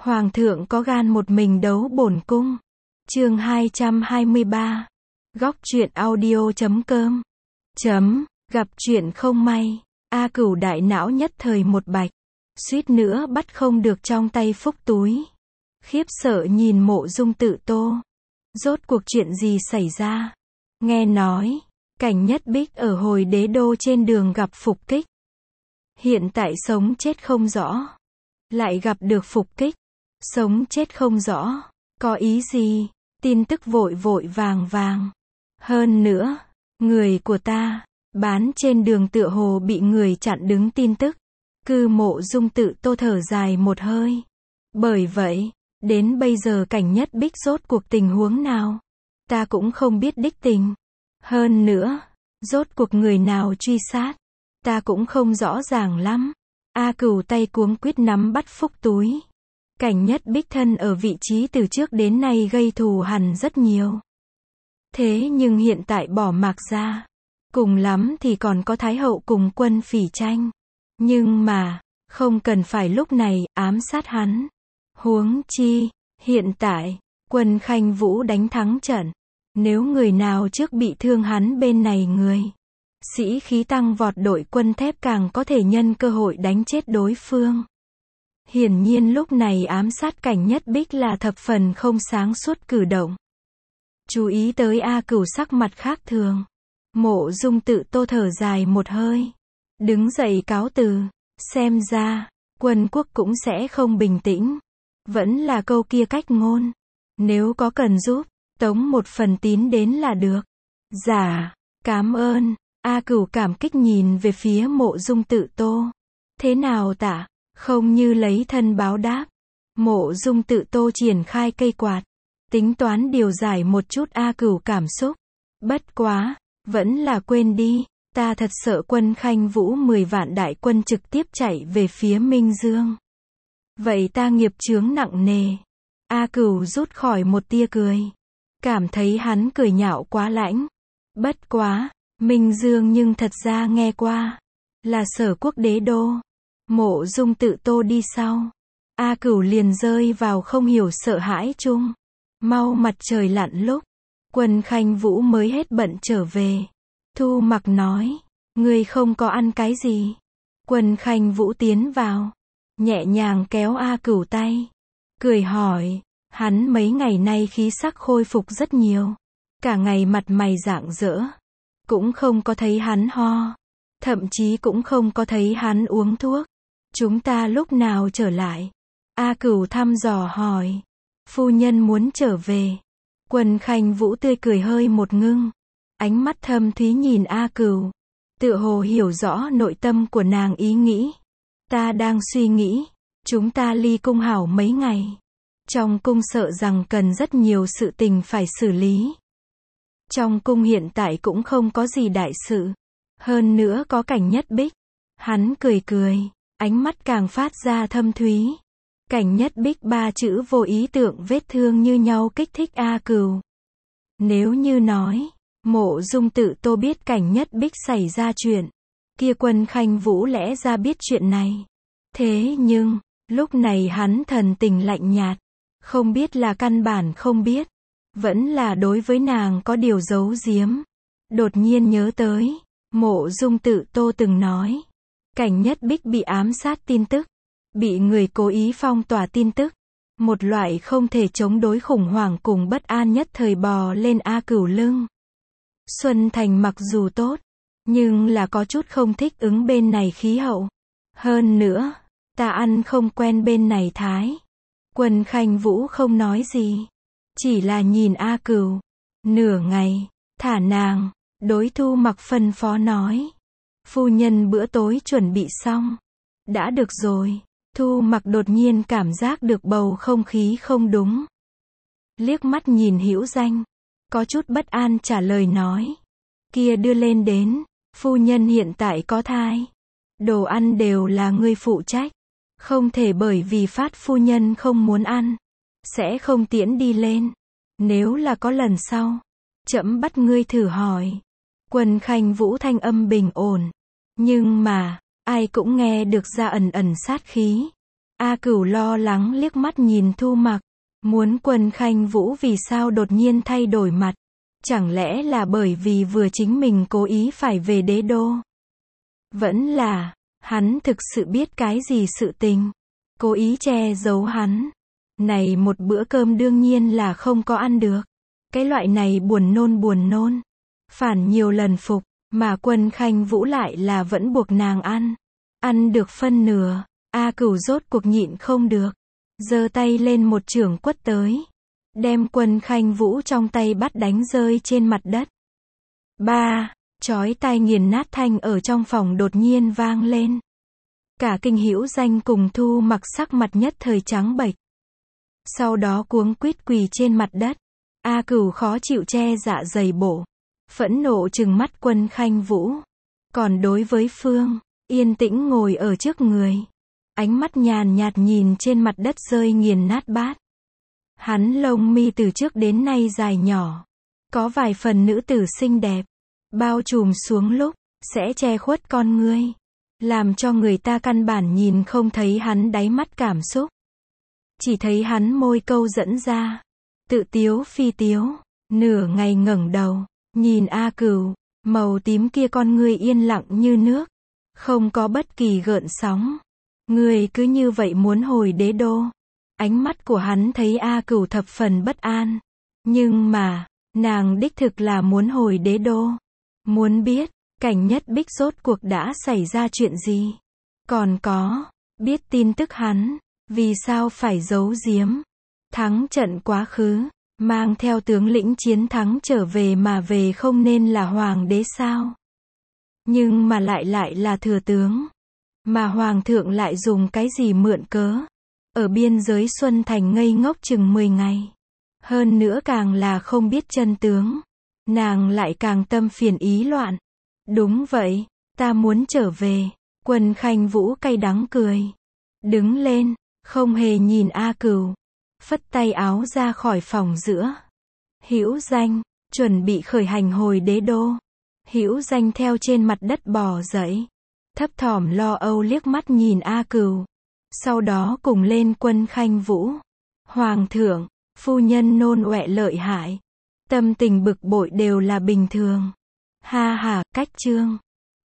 Hoàng thượng có gan một mình đấu bổn cung. Chương 223. Góc truyện audio.com. Gặp chuyện không may, A Cửu đại não nhất thời một bạch, suýt nữa bắt không được trong tay phúc túi. Khiếp sợ nhìn Mộ Dung Tự Tô. Rốt cuộc chuyện gì xảy ra? Nghe nói, Cảnh Nhất Bích ở hồi đế đô trên đường gặp phục kích. Hiện tại sống chết không rõ. Lại gặp được phục kích. Sống chết không rõ. Có ý gì? Tin tức vội vội vàng vàng. Hơn nữa, người của ta, bán trên đường tựa hồ bị người chặn đứng tin tức. Mộ Dung Tự Tô thở dài một hơi. Bởi vậy, đến bây giờ Cảnh Nhất Bích rốt cuộc tình huống nào? Ta cũng không biết đích tình. Hơn nữa, rốt cuộc người nào truy sát? Ta cũng không rõ ràng lắm. A Cửu tay cuống quýt nắm bắt phúc túi. Cảnh Nhất Bích thân ở vị trí từ trước đến nay gây thù hằn rất nhiều. Thế nhưng hiện tại bỏ mặc ra. Cùng lắm thì còn có Thái Hậu cùng Quân Phỉ tranh. Nhưng mà, không cần phải lúc này ám sát hắn. Huống chi, hiện tại, Quân Khanh Vũ đánh thắng trận. Nếu người nào trước bị thương hắn bên này người, sĩ khí tăng vọt, đội quân thép càng có thể nhân cơ hội đánh chết đối phương. Hiển nhiên lúc này ám sát Cảnh Nhất Bích là thập phần không sáng suốt cử động. Chú ý tới A Cửu sắc mặt khác thường. Mộ Dung Tự Tô thở dài một hơi. Đứng dậy cáo từ. Xem ra, quân quốc cũng sẽ không bình tĩnh. Vẫn là câu kia cách ngôn. Nếu có cần giúp, tống một phần tín đến là được. Dạ, cảm ơn. A Cửu cảm kích nhìn về phía Mộ Dung Tự Tô. Thế nào tạ? Không như lấy thân báo đáp. Mộ Dung Tự Tô triển khai cây quạt. Tính toán điều giải một chút A Cửu cảm xúc. Bất quá, vẫn là quên đi. Ta thật sợ Quân Khanh Vũ 10 vạn đại quân trực tiếp chạy về phía Minh Dương. Vậy ta nghiệp chướng nặng nề. A Cửu rút khỏi một tia cười. Cảm thấy hắn cười nhạo quá lãnh. Bất quá, Minh Dương nhưng thật ra nghe qua. Là Sở Quốc đế đô. Mộ Dung Tự Tô đi sau. A Cửu liền rơi vào không hiểu sợ hãi chung. Mau mặt trời lặn lúc, Quân Khanh Vũ mới hết bận trở về. Thu Mặc nói, ngươi không có ăn cái gì. Quân Khanh Vũ tiến vào, nhẹ nhàng kéo A Cửu tay, cười hỏi, hắn mấy ngày nay khí sắc khôi phục rất nhiều. Cả ngày mặt mày rạng rỡ. Cũng không có thấy hắn ho. Thậm chí cũng không có thấy hắn uống thuốc. Chúng ta lúc nào trở lại? A Cửu thăm dò hỏi. Phu nhân muốn trở về. Quân Khanh Vũ tươi cười hơi một ngưng. Ánh mắt thâm thúy nhìn A Cửu. Tựa hồ hiểu rõ nội tâm của nàng ý nghĩ. Ta đang suy nghĩ. Chúng ta ly cung hảo mấy ngày. Trong cung sợ rằng cần rất nhiều sự tình phải xử lý. Trong cung hiện tại cũng không có gì đại sự. Hơn nữa có Cảnh Nhất Bích. Hắn cười cười. Ánh mắt càng phát ra thâm thúy. Cảnh Nhất Bích ba chữ vô ý tượng vết thương như nhau kích thích A Cửu. Nếu như nói, Mộ Dung Tự Tô biết Cảnh Nhất Bích xảy ra chuyện, kia Quân Khanh Vũ lẽ ra biết chuyện này. Thế nhưng, lúc này hắn thần tình lạnh nhạt. Không biết là căn bản không biết. Vẫn là đối với nàng có điều giấu giếm. Đột nhiên nhớ tới, Mộ Dung Tự Tô từng nói. Cảnh Nhất Bích bị ám sát tin tức. Bị người cố ý phong tỏa tin tức. Một loại không thể chống đối khủng hoảng cùng bất an nhất thời bò lên A Cửu lưng. Xuân Thành mặc dù tốt, nhưng là có chút không thích ứng bên này khí hậu. Hơn nữa, ta ăn không quen bên này thái. Quân Khanh Vũ không nói gì. Chỉ là nhìn A Cửu. Nửa ngày, thả nàng, đối Thu Mặc phân phó nói. Phu nhân bữa tối chuẩn bị xong. Đã được rồi. Thu Mặc đột nhiên cảm giác được bầu không khí không đúng. Liếc mắt nhìn Hữu Danh. Có chút bất an trả lời nói. Kia đưa lên đến. Phu nhân hiện tại có thai. Đồ ăn đều là ngươi phụ trách. Không thể bởi vì phát phu nhân không muốn ăn. Sẽ không tiễn đi lên. Nếu là có lần sau. Trẫm bắt ngươi thử hỏi. Quân Khanh Vũ thanh âm bình ổn. Nhưng mà, ai cũng nghe được ra ẩn ẩn sát khí. A Cửu lo lắng liếc mắt nhìn Thu Mặc, muốn Quân Khanh Vũ vì sao đột nhiên thay đổi mặt, chẳng lẽ là bởi vì vừa chính mình cố ý phải về đế đô? Vẫn là, hắn thực sự biết cái gì sự tình, cố ý che giấu hắn. Này một bữa cơm đương nhiên là không có ăn được. Cái loại này buồn nôn, phản nhiều lần phục, mà Quân Khanh Vũ lại là vẫn buộc nàng ăn. Ăn được phân nửa, A Cửu rốt cuộc nhịn không được, giơ tay lên một chưởng quất tới, đem Quân Khanh Vũ trong tay bắt đánh rơi trên mặt đất. Ba, chói tai nghiền nát thanh ở trong phòng đột nhiên vang lên. Cả Kinh Hữu Danh cùng Thu Mặc sắc mặt nhất thời trắng bệch. Sau đó cuống quýt quỳ trên mặt đất. A Cửu khó chịu che dạ dày bổ, phẫn nộ trừng mắt Quân Khanh Vũ. Còn đối với Phương, yên tĩnh ngồi ở trước người, ánh mắt nhàn nhạt nhìn trên mặt đất rơi nghiền nát bát. Hắn lông mi từ trước đến nay dài nhỏ, có vài phần nữ tử xinh đẹp, bao trùm xuống lúc, sẽ che khuất con ngươi, làm cho người ta căn bản nhìn không thấy hắn đáy mắt cảm xúc. Chỉ thấy hắn môi câu dẫn ra, tự tiếu phi tiếu, nửa ngày ngẩng đầu, nhìn A Cửu, màu tím kia con ngươi yên lặng như nước, không có bất kỳ gợn sóng. Ngươi cứ như vậy muốn hồi đế đô? Ánh mắt của hắn thấy A Cửu thập phần bất an. Nhưng mà, nàng đích thực là muốn hồi đế đô. Muốn biết, Cảnh Nhất Bích rốt cuộc đã xảy ra chuyện gì? Còn có, biết tin tức hắn, vì sao phải giấu giếm? Thắng trận quá khứ, mang theo tướng lĩnh chiến thắng trở về mà về không nên là hoàng đế sao? Nhưng mà lại là thừa tướng. Mà hoàng thượng lại dùng cái gì mượn cớ? Ở biên giới Xuân Thành ngây ngốc chừng 10 ngày. Hơn nữa càng là không biết chân tướng. Nàng lại càng tâm phiền ý loạn. Đúng vậy, ta muốn trở về. Quân Khanh Vũ cay đắng cười. Đứng lên, không hề nhìn A Cửu. Phất tay áo ra khỏi phòng giữa. Hữu Danh, chuẩn bị khởi hành hồi đế đô. Hữu Danh theo trên mặt đất bò dậy. Thấp thỏm lo âu liếc mắt nhìn A Cửu. Sau đó cùng lên Quân Khanh Vũ. Hoàng thượng, phu nhân nôn ọe lợi hại. Tâm tình bực bội đều là bình thường. Ha ha, cách chương.